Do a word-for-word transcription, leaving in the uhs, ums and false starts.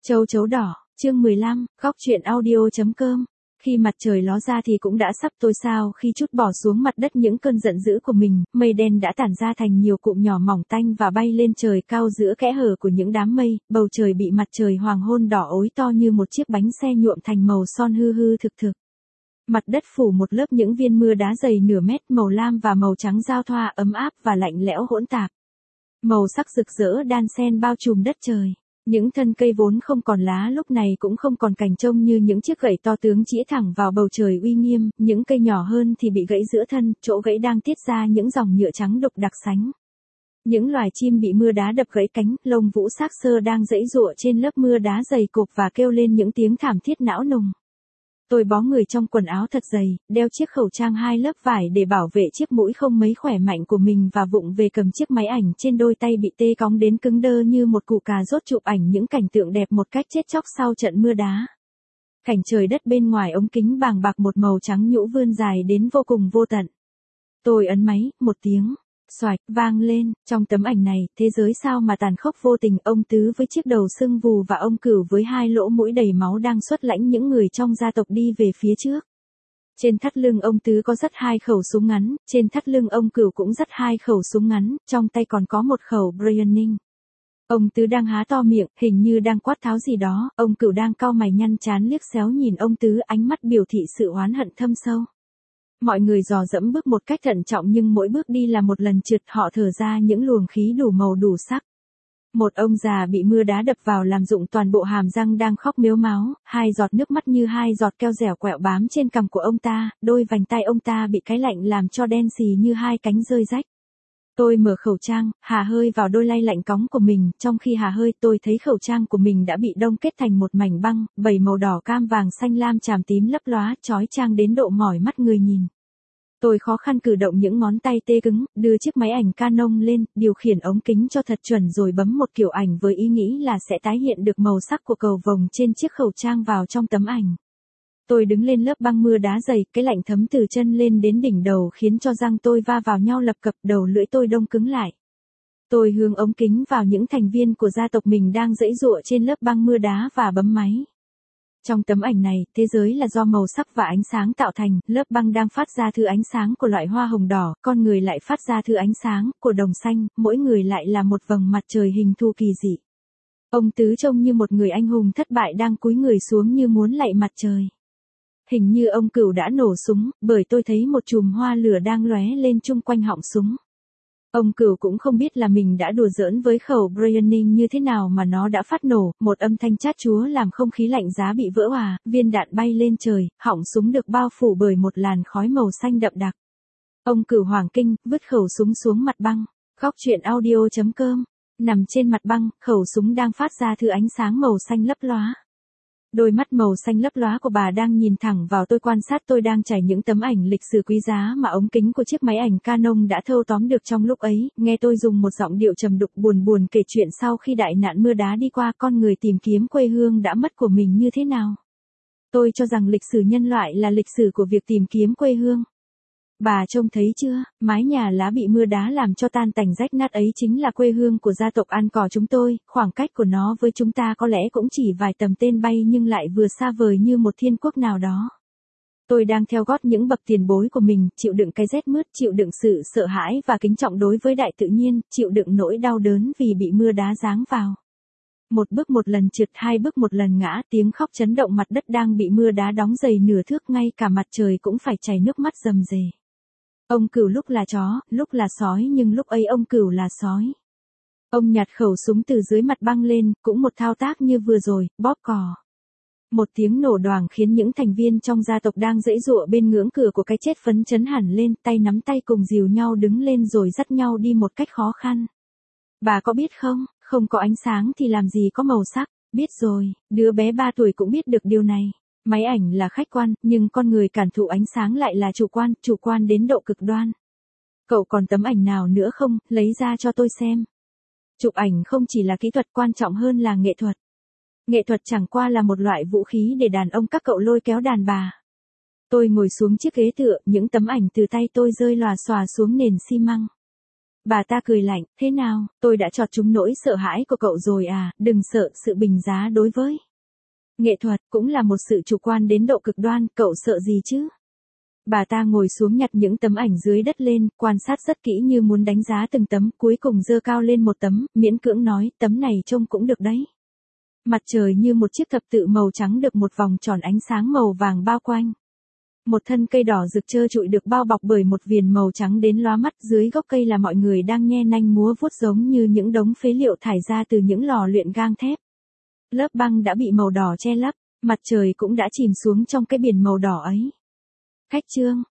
Châu chấu đỏ, chương mười lăm, góc truyện audio.com. Khi mặt trời ló ra thì cũng đã sắp tối sao, khi trút bỏ xuống mặt đất những cơn giận dữ của mình, mây đen đã tản ra thành nhiều cụm nhỏ mỏng tanh và bay lên trời cao giữa kẽ hở của những đám mây, bầu trời bị mặt trời hoàng hôn đỏ ối to như một chiếc bánh xe nhuộm thành màu son hư hư thực thực. Mặt đất phủ một lớp những viên mưa đá dày nửa mét màu lam và màu trắng giao thoa ấm áp và lạnh lẽo hỗn tạp. Màu sắc rực rỡ đan xen bao trùm đất trời. Những thân cây vốn không còn lá lúc này cũng không còn cành trông như những chiếc gậy to tướng chĩa thẳng vào bầu trời uy nghiêm, những cây nhỏ hơn thì bị gãy giữa thân, chỗ gãy đang tiết ra những dòng nhựa trắng đục đặc sánh. Những loài chim bị mưa đá đập gãy cánh, lông vũ xác xơ đang giãy giụa trên lớp mưa đá dày cộp và kêu lên những tiếng thảm thiết não nùng. Tôi bó người trong quần áo thật dày, đeo chiếc khẩu trang hai lớp vải để bảo vệ chiếc mũi không mấy khỏe mạnh của mình và vụng về cầm chiếc máy ảnh trên đôi tay bị tê cóng đến cứng đơ như một củ cà rốt chụp ảnh những cảnh tượng đẹp một cách chết chóc sau trận mưa đá. Cảnh trời đất bên ngoài ống kính bàng bạc một màu trắng nhũ vươn dài đến vô cùng vô tận. Tôi ấn máy, một tiếng xoạch vang lên, trong tấm ảnh này, thế giới sao mà tàn khốc vô tình, ông Tứ với chiếc đầu sưng vù và ông Cửu với hai lỗ mũi đầy máu đang xuất lãnh những người trong gia tộc đi về phía trước. Trên thắt lưng ông Tứ có rất hai khẩu súng ngắn, trên thắt lưng ông Cửu cũng rất hai khẩu súng ngắn, trong tay còn có một khẩu Browning. Ông Tứ đang há to miệng, hình như đang quát tháo gì đó, ông Cửu đang cau mày nhăn trán liếc xéo nhìn ông Tứ, ánh mắt biểu thị sự oán hận thâm sâu. Mọi người dò dẫm bước một cách thận trọng nhưng mỗi bước đi là một lần trượt, họ thở ra những luồng khí đủ màu đủ sắc. Một ông già bị mưa đá đập vào làm rụng toàn bộ hàm răng đang khóc mếu máo, hai giọt nước mắt như hai giọt keo dẻo quẹo bám trên cằm của ông ta, đôi vành tay ông ta bị cái lạnh làm cho đen xì như hai cánh rơi rách. Tôi mở khẩu trang, hà hơi vào đôi lay lạnh cóng của mình, trong khi hà hơi tôi thấy khẩu trang của mình đã bị đông kết thành một mảnh băng, bảy màu đỏ cam vàng xanh lam chàm tím lấp lóa, chói chang đến độ mỏi mắt người nhìn. Tôi khó khăn cử động những ngón tay tê cứng, đưa chiếc máy ảnh Canon lên, điều khiển ống kính cho thật chuẩn rồi bấm một kiểu ảnh với ý nghĩ là sẽ tái hiện được màu sắc của cầu vồng trên chiếc khẩu trang vào trong tấm ảnh. Tôi đứng lên lớp băng mưa đá dày, cái lạnh thấm từ chân lên đến đỉnh đầu khiến cho răng tôi va vào nhau lập cập, đầu lưỡi tôi đông cứng lại. Tôi hướng ống kính vào những thành viên của gia tộc mình đang giãy giụa trên lớp băng mưa đá và bấm máy. Trong tấm ảnh này, thế giới là do màu sắc và ánh sáng tạo thành, lớp băng đang phát ra thứ ánh sáng của loại hoa hồng đỏ, con người lại phát ra thứ ánh sáng của đồng xanh, mỗi người lại là một vầng mặt trời hình thù kỳ dị. Ông Tứ trông như một người anh hùng thất bại đang cúi người xuống như muốn lạy mặt trời. Hình như ông Cửu đã nổ súng, bởi tôi thấy một chùm hoa lửa đang lóe lên chung quanh họng súng. Ông Cửu cũng không biết là mình đã đùa giỡn với khẩu Browning như thế nào mà nó đã phát nổ, một âm thanh chát chúa làm không khí lạnh giá bị vỡ òa, viên đạn bay lên trời, họng súng được bao phủ bởi một làn khói màu xanh đậm đặc. Ông Cửu hoảng kinh, vứt khẩu súng xuống mặt băng. Góc truyện audio.com. Nằm trên mặt băng, khẩu súng đang phát ra thứ ánh sáng màu xanh lấp lóa. Đôi mắt màu xanh lấp lóa của bà đang nhìn thẳng vào tôi, quan sát tôi đang trải những tấm ảnh lịch sử quý giá mà ống kính của chiếc máy ảnh Canon đã thâu tóm được trong lúc ấy, nghe tôi dùng một giọng điệu trầm đục buồn buồn kể chuyện sau khi đại nạn mưa đá đi qua, con người tìm kiếm quê hương đã mất của mình như thế nào. Tôi cho rằng lịch sử nhân loại là lịch sử của việc tìm kiếm quê hương. Bà trông thấy chưa, mái nhà lá bị mưa đá làm cho tan tành rách nát ấy chính là quê hương của gia tộc ăn cỏ chúng tôi, khoảng cách của nó với chúng ta có lẽ cũng chỉ vài tầm tên bay nhưng lại vừa xa vời như một thiên quốc nào đó. Tôi đang theo gót những bậc tiền bối của mình, chịu đựng cái rét mướt, chịu đựng sự sợ hãi và kính trọng đối với đại tự nhiên, chịu đựng nỗi đau đớn vì bị mưa đá giáng vào. Một bước một lần trượt, hai bước một lần ngã, tiếng khóc chấn động mặt đất đang bị mưa đá đóng dày nửa thước, ngay cả mặt trời cũng phải chảy nước mắt rầm rề. Ông Cửu lúc là chó, lúc là sói nhưng lúc ấy ông Cửu là sói. Ông nhặt khẩu súng từ dưới mặt băng lên, cũng một thao tác như vừa rồi, bóp cò. Một tiếng nổ đoàng khiến những thành viên trong gia tộc đang giãy giụa bên ngưỡng cửa của cái chết phấn chấn hẳn lên, tay nắm tay cùng dìu nhau đứng lên rồi dắt nhau đi một cách khó khăn. Bà có biết không, không có ánh sáng thì làm gì có màu sắc, biết rồi, đứa bé ba tuổi cũng biết được điều này. Máy ảnh là khách quan, nhưng con người cảm thụ ánh sáng lại là chủ quan, chủ quan đến độ cực đoan. Cậu còn tấm ảnh nào nữa không, lấy ra cho tôi xem. Chụp ảnh không chỉ là kỹ thuật, quan trọng hơn là nghệ thuật. Nghệ thuật chẳng qua là một loại vũ khí để đàn ông các cậu lôi kéo đàn bà. Tôi ngồi xuống chiếc ghế tựa, những tấm ảnh từ tay tôi rơi lòa xòa xuống nền xi măng. Bà ta cười lạnh, thế nào, tôi đã chọt trúng nỗi sợ hãi của cậu rồi à, đừng sợ sự bình giá đối với nghệ thuật, cũng là một sự chủ quan đến độ cực đoan, cậu sợ gì chứ? Bà ta ngồi xuống nhặt những tấm ảnh dưới đất lên, quan sát rất kỹ như muốn đánh giá từng tấm, cuối cùng giơ cao lên một tấm, miễn cưỡng nói, tấm này trông cũng được đấy. Mặt trời như một chiếc thập tự màu trắng được một vòng tròn ánh sáng màu vàng bao quanh. Một thân cây đỏ rực trơ trụi được bao bọc bởi một viền màu trắng đến lóa mắt, dưới gốc cây là mọi người đang nhe nanh múa vuốt giống như những đống phế liệu thải ra từ những lò luyện gang thép. Lớp băng đã bị màu đỏ che lấp, mặt trời cũng đã chìm xuống trong cái biển màu đỏ ấy. Khách trương,